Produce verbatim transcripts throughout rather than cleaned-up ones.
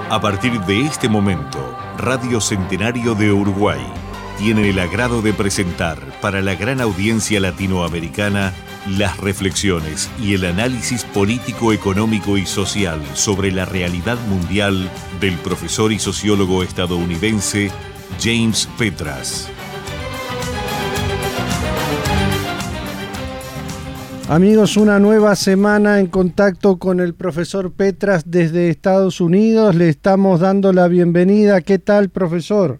A partir de este momento, Radio Centenario de Uruguay tiene el agrado de presentar para la gran audiencia latinoamericana las reflexiones y el análisis político, económico y social sobre la realidad mundial del profesor y sociólogo estadounidense James Petras. Amigos, una nueva semana en contacto con el profesor Petras desde Estados Unidos. Le estamos dando la bienvenida. ¿Qué tal, profesor?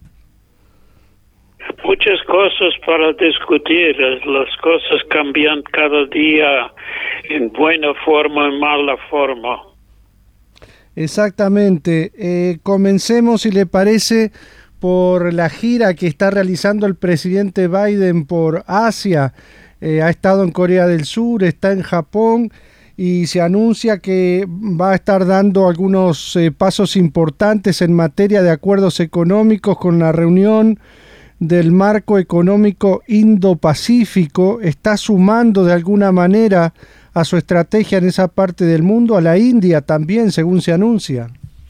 Muchas cosas para discutir. Las cosas cambian cada día en buena forma, en mala forma. Exactamente. Eh, comencemos, si le parece, por la gira que está realizando el presidente Biden por Asia. Eh, ha estado en Corea del Sur, está en Japón y se anuncia que va a estar dando algunos eh, pasos importantes en materia de acuerdos económicos con la reunión del marco económico Indo-Pacífico. Está sumando de alguna manera a su estrategia en esa parte del mundo, a la India también, según se anuncia.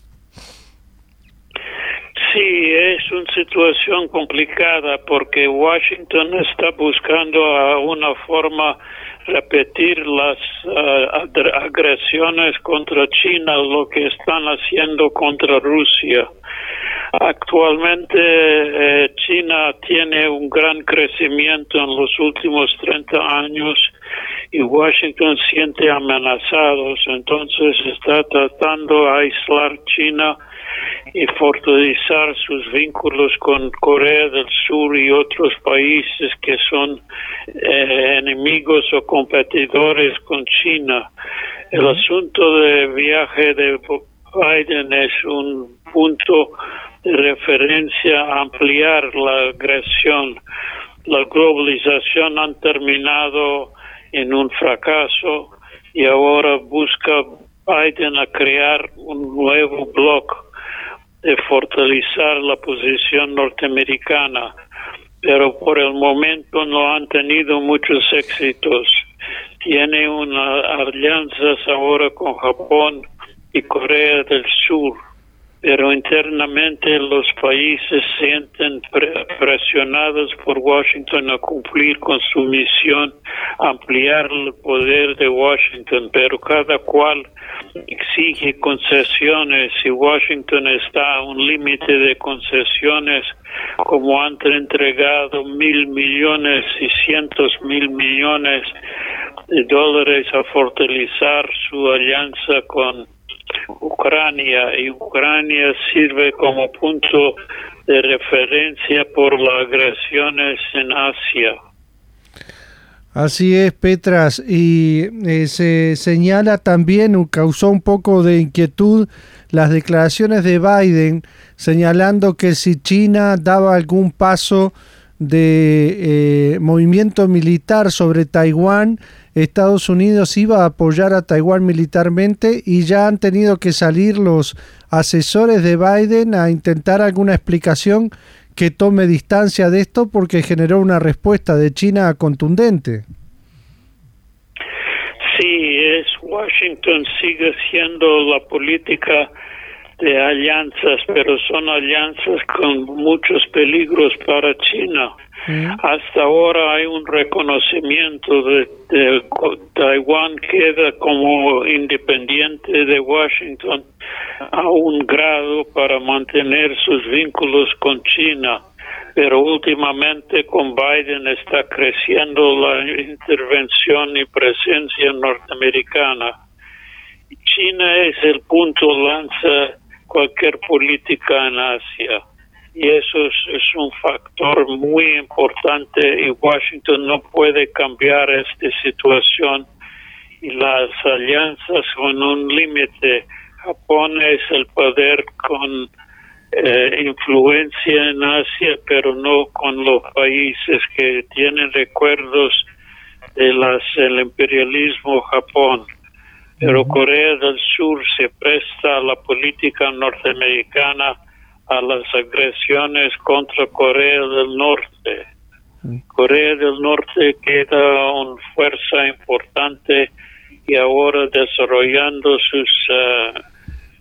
Sí, es una situación complicada porque Washington está buscando uh, una forma de repetir las uh, agresiones contra China, lo que están haciendo contra Rusia. Actualmente eh, China tiene un gran crecimiento en los últimos treinta años y Washington siente amenazados, entonces está tratando de aislar China y fortalecer sus vínculos con Corea del Sur y otros países que son eh, enemigos o competidores con China. El asunto del viaje de Biden es un punto de referencia a ampliar la agresión. La globalización ha terminado en un fracaso y ahora busca Biden a crear un nuevo bloque de fortalecer la posición norteamericana, pero por el momento no han tenido muchos éxitos. Tiene unas alianzas ahora con Japón y Corea del Sur, pero internamente los países se sienten pre- presionados por Washington a cumplir con su misión, ampliar el poder de Washington, pero cada cual exige concesiones y Washington está a un límite de concesiones, como han entregado mil millones y cientos mil millones de dólares a fortalecer su alianza con Ucrania, y Ucrania sirve como punto de referencia por las agresiones en Asia. Así es, Petras, y eh, se señala también, causó un poco de inquietud las declaraciones de Biden, señalando que si China daba algún paso de eh, movimiento militar sobre Taiwán, Estados Unidos iba a apoyar a Taiwán militarmente, y ya han tenido que salir los asesores de Biden a intentar alguna explicación que tome distancia de esto, porque generó una respuesta de China contundente. Sí, es Washington sigue siendo la política de alianzas, pero son alianzas con muchos peligros para China. Mm. Hasta ahora hay un reconocimiento de, de Taiwán queda como independiente de Washington a un grado para mantener sus vínculos con China, pero últimamente con Biden está creciendo la intervención y presencia norteamericana. China es el punto lanza cualquier política en Asia, y eso es, es un factor muy importante, y Washington no puede cambiar esta situación, y las alianzas con un límite. Japón es el poder con eh, influencia en Asia, pero no con los países que tienen recuerdos de las el imperialismo Japón. Pero Corea del Sur se presta a la política norteamericana a las agresiones contra Corea del Norte. Corea del Norte queda una fuerza importante y ahora desarrollando sus uh,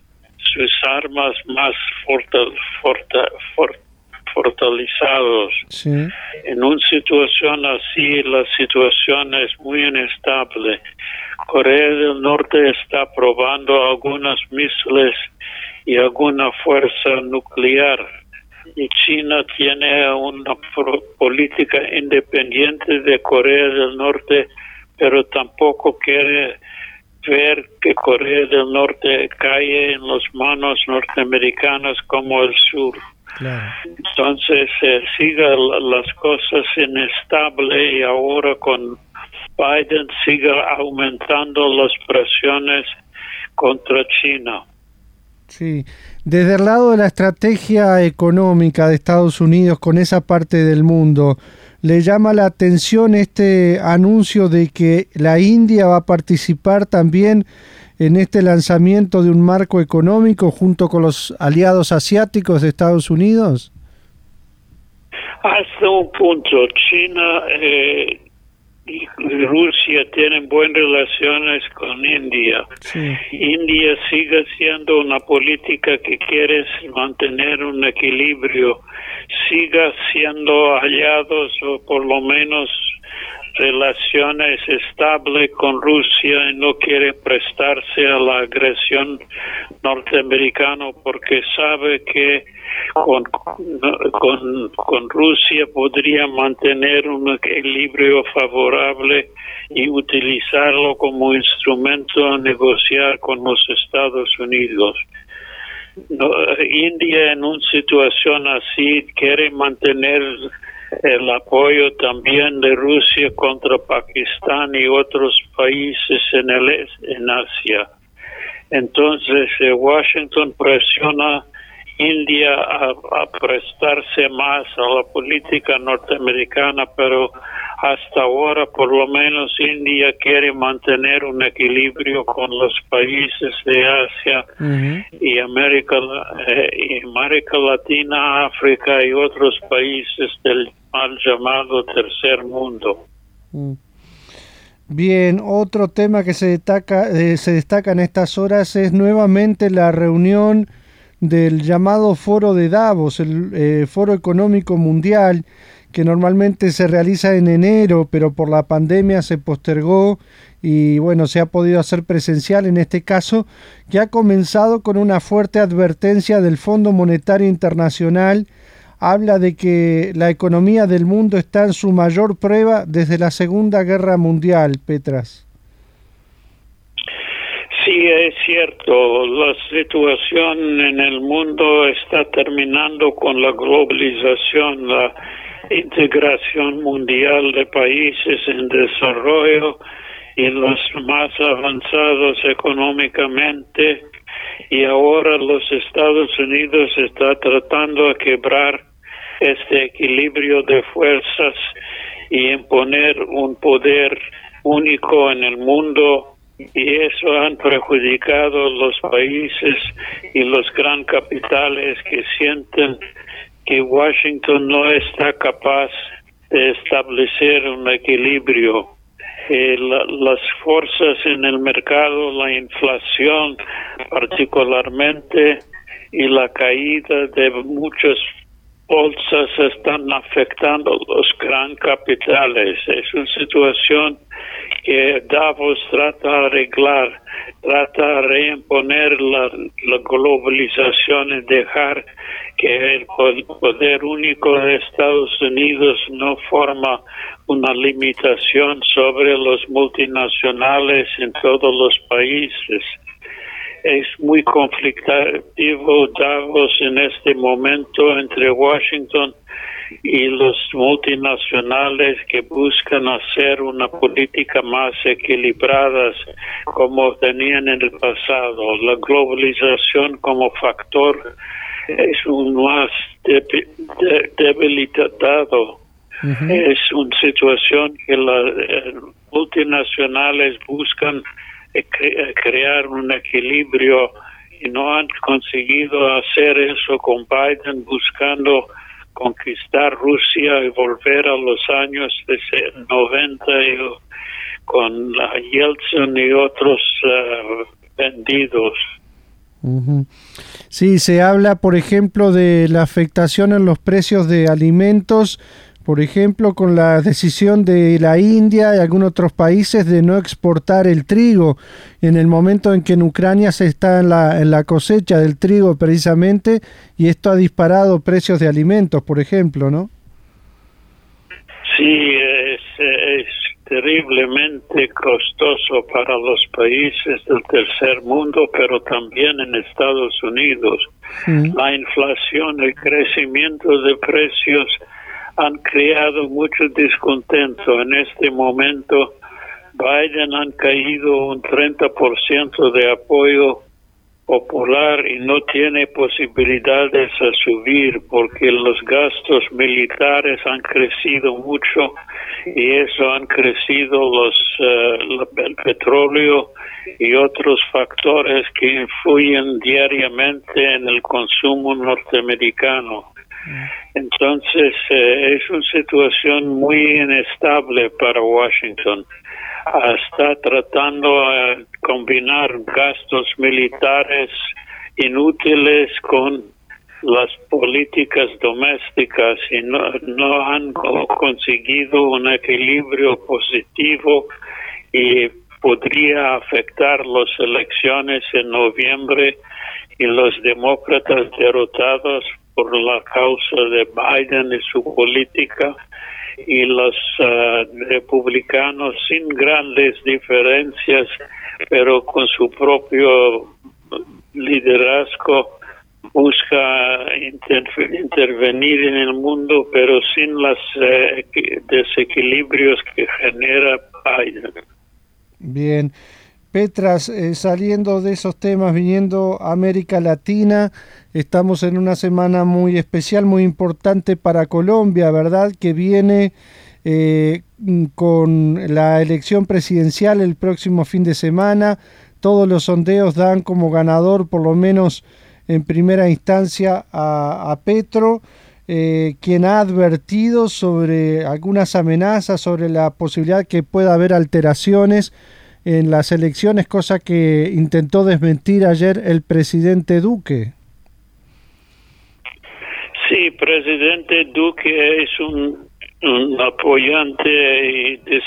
sus armas más fortal, forta, fort, fortalecidos. Sí. En una situación así, la situación es muy inestable. Corea del Norte está probando algunos misiles y alguna fuerza nuclear. Y China tiene una política independiente de Corea del Norte, pero tampoco quiere ver que Corea del Norte caiga en las manos norteamericanas como el sur. Claro. Entonces eh, siga las cosas inestables y ahora con Biden siga aumentando las presiones contra China. Sí, desde el lado de la estrategia económica de Estados Unidos con esa parte del mundo, ¿le llama la atención este anuncio de que la India va a participar también en este lanzamiento de un marco económico junto con los aliados asiáticos de Estados Unidos? Hasta un punto, China eh, y Rusia tienen buenas relaciones con India. Sí. India sigue siendo una política que quiere mantener un equilibrio, siga siendo aliados o por lo menos relaciones estables con Rusia y no quiere prestarse a la agresión norteamericana porque sabe que con, con, con Rusia podría mantener un equilibrio favorable y utilizarlo como instrumento a negociar con los Estados Unidos. No, India en una situación así quiere mantener el apoyo también de Rusia contra Pakistán y otros países en el en Asia. Entonces eh, Washington presiona India a, a prestarse más a la política norteamericana, pero hasta ahora por lo menos India quiere mantener un equilibrio con los países de Asia uh-huh. y América, eh, y América Latina, África y otros países del mal llamado tercer mundo. Uh. Bien, otro tema que se destaca, eh, se destaca en estas horas es nuevamente la reunión del llamado Foro de Davos, el eh, Foro Económico Mundial, que normalmente se realiza en enero, pero por la pandemia se postergó y bueno, se ha podido hacer presencial en este caso, que ha comenzado con una fuerte advertencia del Fondo Monetario Internacional. Habla de que la economía del mundo está en su mayor prueba desde la Segunda Guerra Mundial, Petras. Sí, es cierto. La situación en el mundo está terminando con la globalización, la integración mundial de países en desarrollo y los más avanzados económicamente. Y ahora los Estados Unidos está tratando de quebrar este equilibrio de fuerzas y imponer un poder único en el mundo, y eso han perjudicado los países y los gran capitales que sienten que Washington no está capaz de establecer un equilibrio. Eh, la, las fuerzas en el mercado, la inflación particularmente y la caída de muchas bolsas están afectando los gran capitales. Es una situación que Davos trata de arreglar, trata de reimponer la, la globalización y dejar que el poder único de Estados Unidos no forma una limitación sobre los multinacionales en todos los países. Es muy conflictivo Davos en este momento entre Washington y los multinacionales que buscan hacer una política más equilibrada como tenían en el pasado. La globalización como factor es un más de, de, debilitado. Uh-huh. Es una situación que las eh, multinacionales buscan cre- crear un equilibrio y no han conseguido hacer eso con Biden, buscando conquistar Rusia y volver a los años de noventa y, con la Yeltsin y otros uh, vendidos. Uh-huh. Sí, se habla, por ejemplo, de la afectación en los precios de alimentos, por ejemplo, con la decisión de la India y algunos otros países de no exportar el trigo, en el momento en que en Ucrania se está en la, en la cosecha del trigo precisamente, y esto ha disparado precios de alimentos, por ejemplo, ¿no? Sí, es, es terriblemente costoso para los países del tercer mundo, pero también en Estados Unidos. Sí. La inflación, el crecimiento de precios han creado mucho descontento. En este momento, Biden ha caído un treinta por ciento de apoyo popular y no tiene posibilidades a subir porque los gastos militares han crecido mucho y eso han crecido los uh, el petróleo y otros factores que influyen diariamente en el consumo norteamericano. Entonces eh, es una situación muy inestable para Washington. Uh, está tratando de uh, combinar gastos militares inútiles con las políticas domésticas y no, no han conseguido un equilibrio positivo y podría afectar las elecciones en noviembre y los demócratas derrotados por la causa de Biden y su política y los uh, republicanos sin grandes diferencias, pero con su propio liderazgo busca inter- intervenir en el mundo, pero sin los uh, desequilibrios que genera Biden. Bien. Petras, eh, saliendo de esos temas, viniendo a América Latina, estamos en una semana muy especial, muy importante para Colombia, ¿verdad? Que viene eh, con la elección presidencial el próximo fin de semana. Todos los sondeos dan como ganador, por lo menos en primera instancia, a, a Petro, eh, quien ha advertido sobre algunas amenazas, sobre la posibilidad que pueda haber alteraciones en las elecciones, cosa que intentó desmentir ayer el presidente Duque. Sí, presidente Duque es un, un apoyante y des,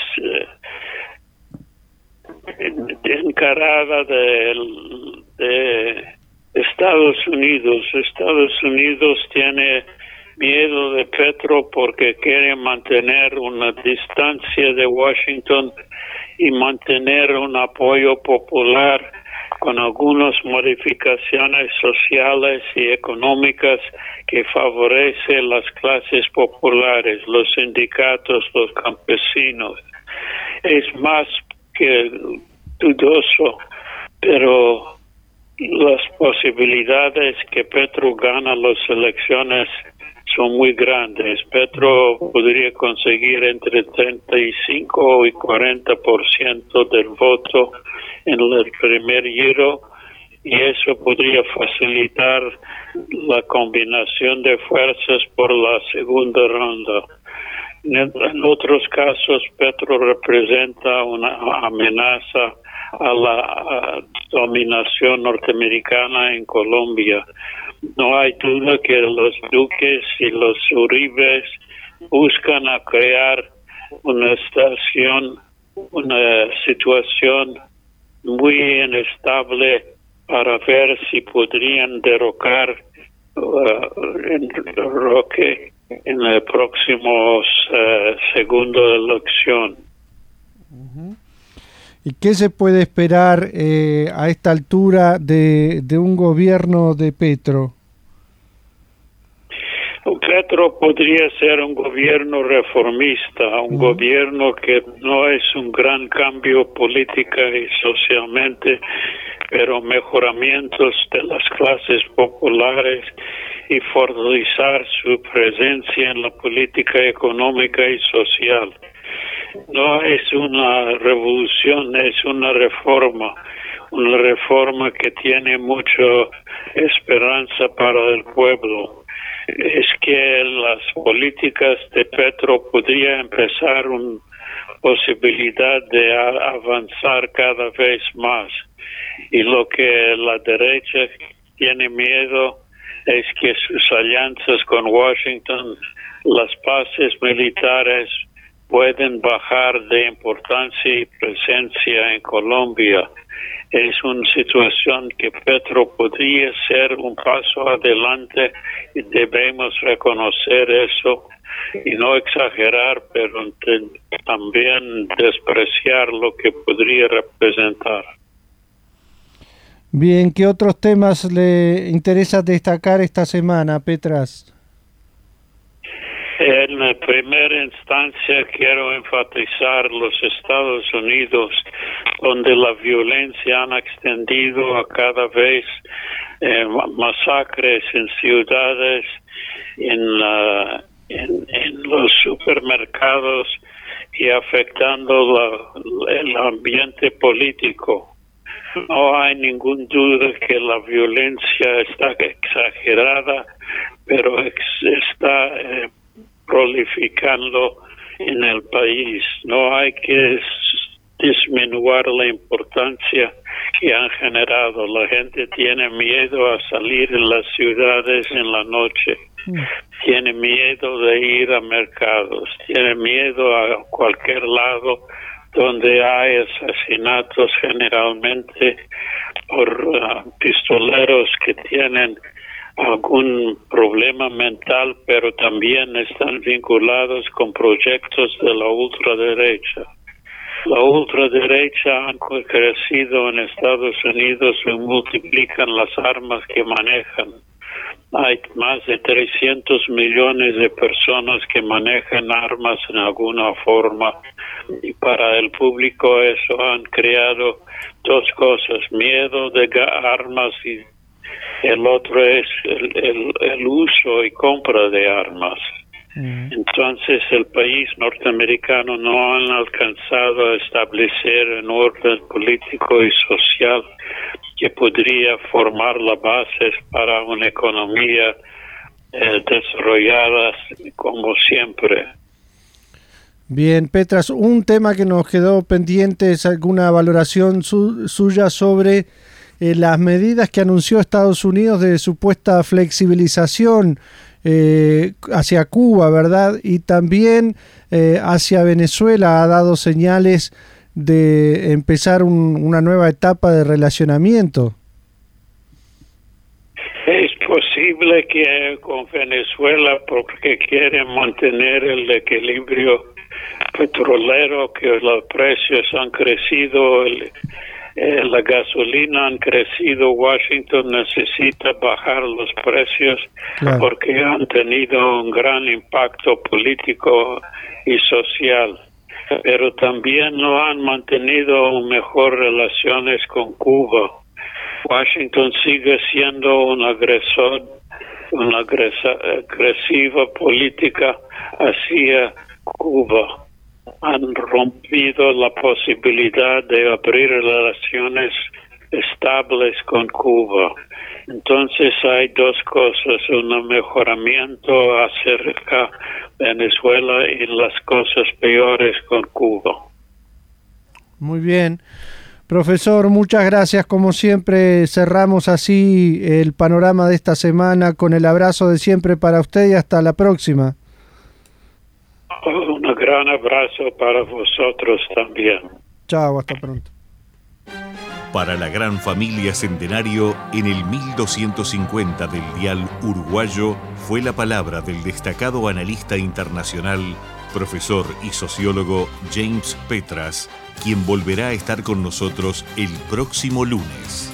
de encarada de, de Estados Unidos. Estados Unidos tiene miedo de Petro porque quiere mantener una distancia de Washington y mantener un apoyo popular con algunas modificaciones sociales y económicas que favorecen las clases populares, los sindicatos, los campesinos. Es más que dudoso, pero las posibilidades que Petro gana las elecciones son muy grandes. Petro podría conseguir entre treinta y cinco y cuarenta por ciento del voto en el primer giro y eso podría facilitar la combinación de fuerzas por la segunda ronda. En otros casos, Petro representa una amenaza a la a dominación norteamericana en Colombia. No hay duda que los Duques y los Uribes buscan a crear una estación, una situación muy inestable para ver si podrían derrocar uh, en Roque en la próxima uh, segunda elección. Uh-huh. ¿Y qué se puede esperar eh, a esta altura de, de un gobierno de Petro? Petro podría ser un gobierno reformista, un uh-huh. gobierno que no es un gran cambio política y socialmente, pero mejoramientos de las clases populares y fortalecer su presencia en la política económica y social. No es una revolución, es una reforma, una reforma que tiene mucha esperanza para el pueblo. Es que las políticas de Petro podrían empezar un posibilidad de a- avanzar cada vez más. Y lo que la derecha tiene miedo es que sus alianzas con Washington, las bases militares, pueden bajar de importancia y presencia en Colombia. Es una situación que Petro podría ser un paso adelante y debemos reconocer eso y no exagerar, pero también despreciar lo que podría representar. Bien, ¿qué otros temas le interesa destacar esta semana, Petras? En primera instancia quiero enfatizar los Estados Unidos, donde la violencia ha extendido a cada vez eh, masacres en ciudades, en, uh, en, en los supermercados y afectando la, el ambiente político. No hay ninguna duda que la violencia está exagerada, pero ex- está eh, prolificando en el país. No hay que disminuir la importancia que han generado. La gente tiene miedo a salir en las ciudades en la noche, tiene miedo de ir a mercados, tiene miedo a cualquier lado donde hay asesinatos, generalmente por uh, pistoleros que tienen algún problema mental, pero también están vinculados con proyectos de la ultraderecha. La ultraderecha han crecido en Estados Unidos y multiplican las armas que manejan. Hay más de trescientos millones de personas que manejan armas en alguna forma, y para el público eso han creado dos cosas: miedo de armas y el otro es el, el, el uso y compra de armas. Mm. Entonces el país norteamericano no han alcanzado a establecer un orden político y social que podría formar las bases para una economía eh, desarrollada como siempre. Bien, Petras, un tema que nos quedó pendiente es alguna valoración su, suya sobre eh, las medidas que anunció Estados Unidos de supuesta flexibilización eh, hacia Cuba, ¿verdad? Y también eh, hacia Venezuela ha dado señales de empezar un, una nueva etapa de relacionamiento. Es posible que con Venezuela, porque quieren mantener el equilibrio petrolero, que los precios han crecido, el, eh, la gasolina han crecido, Washington necesita bajar los precios, claro, porque han tenido un gran impacto político y social. Pero también no han mantenido mejores relaciones con Cuba. Washington sigue siendo un agresor, una agresa, agresiva política hacia Cuba. Han rompido la posibilidad de abrir relaciones estables con Cuba. Entonces hay dos cosas: un mejoramiento acerca de Venezuela y las cosas peores con Cuba. Muy bien. Profesor, muchas gracias. Como siempre, cerramos así el panorama de esta semana con el abrazo de siempre para usted y hasta la próxima. Un gran abrazo para vosotros también. Chao, hasta pronto. Para la gran familia Centenario, en el mil doscientos cincuenta del dial uruguayo, fue la palabra del destacado analista internacional, profesor y sociólogo James Petras, quien volverá a estar con nosotros el próximo lunes.